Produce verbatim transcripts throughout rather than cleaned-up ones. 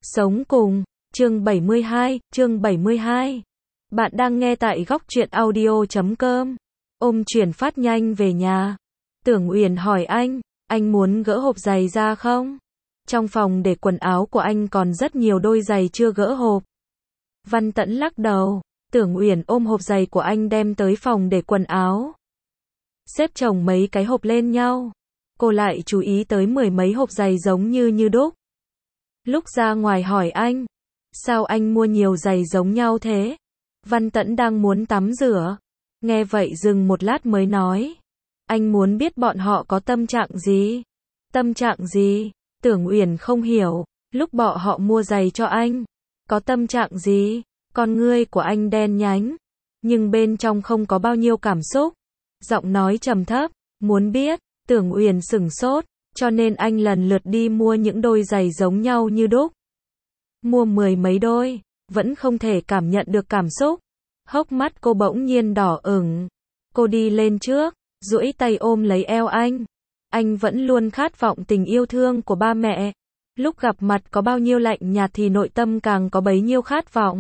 Sống cùng, chương bảy mươi hai, chương bảy mươi hai. Bạn đang nghe tại góc truyện audio chấm com. Ôm chuyển phát nhanh về nhà. Tưởng Uyển hỏi anh, anh muốn gỡ hộp giày ra không? Trong phòng để quần áo của anh còn rất nhiều đôi giày chưa gỡ hộp. Văn Tẫn lắc đầu, Tưởng Uyển ôm hộp giày của anh đem tới phòng để quần áo. Xếp chồng mấy cái hộp lên nhau. Cô lại chú ý tới mười mấy hộp giày giống như như đúc. Lúc ra ngoài hỏi anh, sao anh mua nhiều giày giống nhau thế? Văn Tẫn đang muốn tắm rửa. Nghe vậy dừng một lát mới nói, anh muốn biết bọn họ có tâm trạng gì? Tâm trạng gì? Tưởng Uyển không hiểu, lúc bọn họ mua giày cho anh, có tâm trạng gì? Con ngươi của anh đen nhánh, nhưng bên trong không có bao nhiêu cảm xúc. Giọng nói trầm thấp, muốn biết, Tưởng Uyển sửng sốt, cho nên anh lần lượt đi mua những đôi giày giống nhau như đúc. Mua mười mấy đôi, vẫn không thể cảm nhận được cảm xúc. Hốc mắt cô bỗng nhiên đỏ ửng. Cô đi lên trước, duỗi tay ôm lấy eo anh. Anh vẫn luôn khát vọng tình yêu thương của ba mẹ. Lúc gặp mặt có bao nhiêu lạnh nhạt thì nội tâm càng có bấy nhiêu khát vọng.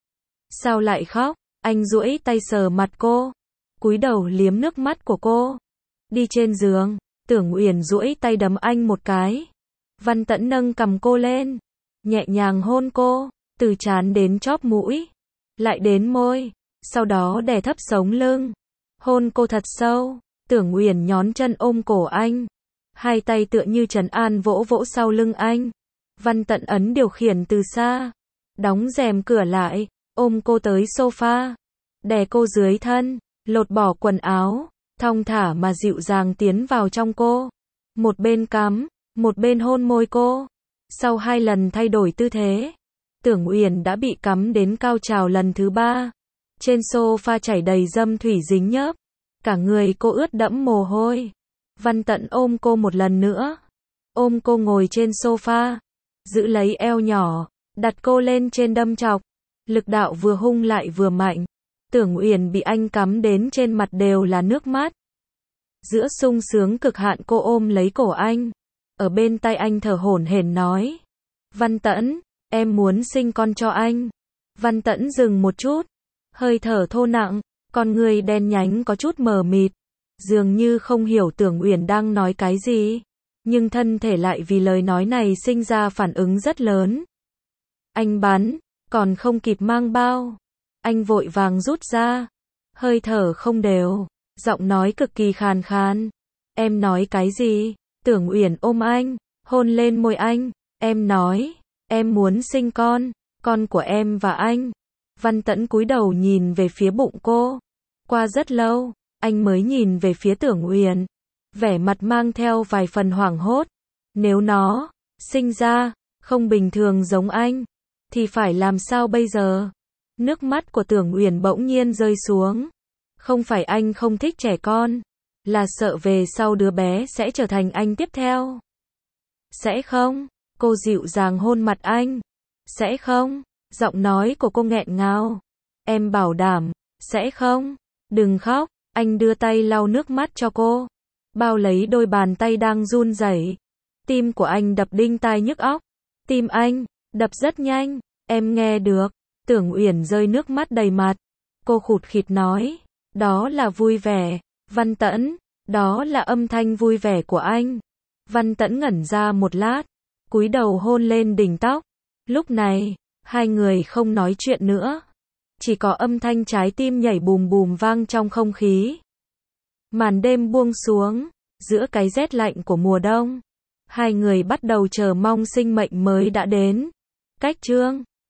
Sao lại khóc? Anh duỗi tay sờ mặt cô, cúi đầu liếm nước mắt của cô. Đi trên giường, Tưởng Uyển duỗi tay đấm anh một cái. Văn Tẫn nâng cằm cô lên, nhẹ nhàng hôn cô, từ trán đến chóp mũi, lại đến môi, sau đó đè thấp sống lưng, hôn cô thật sâu. Tưởng Uyển nhón chân ôm cổ anh, hai tay tựa như trấn an vỗ vỗ sau lưng anh. Văn Tẫn ấn điều khiển từ xa, đóng rèm cửa lại, ôm cô tới sofa, đè cô dưới thân, lột bỏ quần áo, thong thả mà dịu dàng tiến vào trong cô. Một bên cắm, một bên hôn môi cô. Sau hai lần thay đổi tư thế, Tưởng Uyển đã bị cắm đến cao trào lần thứ ba. Trên sofa chảy đầy dâm thủy dính nhớp, cả người cô ướt đẫm mồ hôi. Văn Tẫn ôm cô một lần nữa, ôm cô ngồi trên sofa, giữ lấy eo nhỏ, đặt cô lên trên đâm chọc. Lực đạo vừa hung lại vừa mạnh. Tưởng Uyển bị anh cắm đến trên mặt đều là nước mắt. Giữa sung sướng cực hạn cô ôm lấy cổ anh, ở bên tai anh thở hổn hển nói, Văn Tẫn, em muốn sinh con cho anh. Văn Tẫn dừng một chút, hơi thở thô nặng, con người đen nhánh có chút mờ mịt, dường như không hiểu Tưởng Uyển đang nói cái gì, nhưng thân thể lại vì lời nói này sinh ra phản ứng rất lớn. Anh bắn, còn không kịp mang bao, anh vội vàng rút ra, hơi thở không đều, giọng nói cực kỳ khàn khàn. Em nói cái gì? Tưởng Uyển ôm anh, hôn lên môi anh. Em nói, em muốn sinh con, con của em và anh. Văn Tẫn cúi đầu nhìn về phía bụng cô. Qua rất lâu, anh mới nhìn về phía Tưởng Uyển, vẻ mặt mang theo vài phần hoảng hốt. Nếu nó sinh ra không bình thường giống anh, thì phải làm sao bây giờ? Nước mắt của Tưởng Uyển bỗng nhiên rơi xuống. Không phải anh không thích trẻ con, là sợ về sau đứa bé sẽ trở thành anh tiếp theo. Sẽ không? Cô dịu dàng hôn mặt anh. Sẽ không? Giọng nói của cô nghẹn ngào. Em bảo đảm, sẽ không? Đừng khóc. Anh đưa tay lau nước mắt cho cô, bao lấy đôi bàn tay đang run rẩy. Tim của anh đập đinh tai nhức óc. Tim anh đập rất nhanh. Em nghe được. Tưởng Uyển rơi nước mắt đầy mặt. Cô khụt khịt nói, đó là vui vẻ. Văn Tẫn, đó là âm thanh vui vẻ của anh. Văn Tẫn ngẩn ra một lát, cúi đầu hôn lên đỉnh tóc. Lúc này, hai người không nói chuyện nữa, chỉ có âm thanh trái tim nhảy bùm bùm vang trong không khí. Màn đêm buông xuống, giữa cái rét lạnh của mùa đông, hai người bắt đầu chờ mong sinh mệnh mới đã đến. Cách chương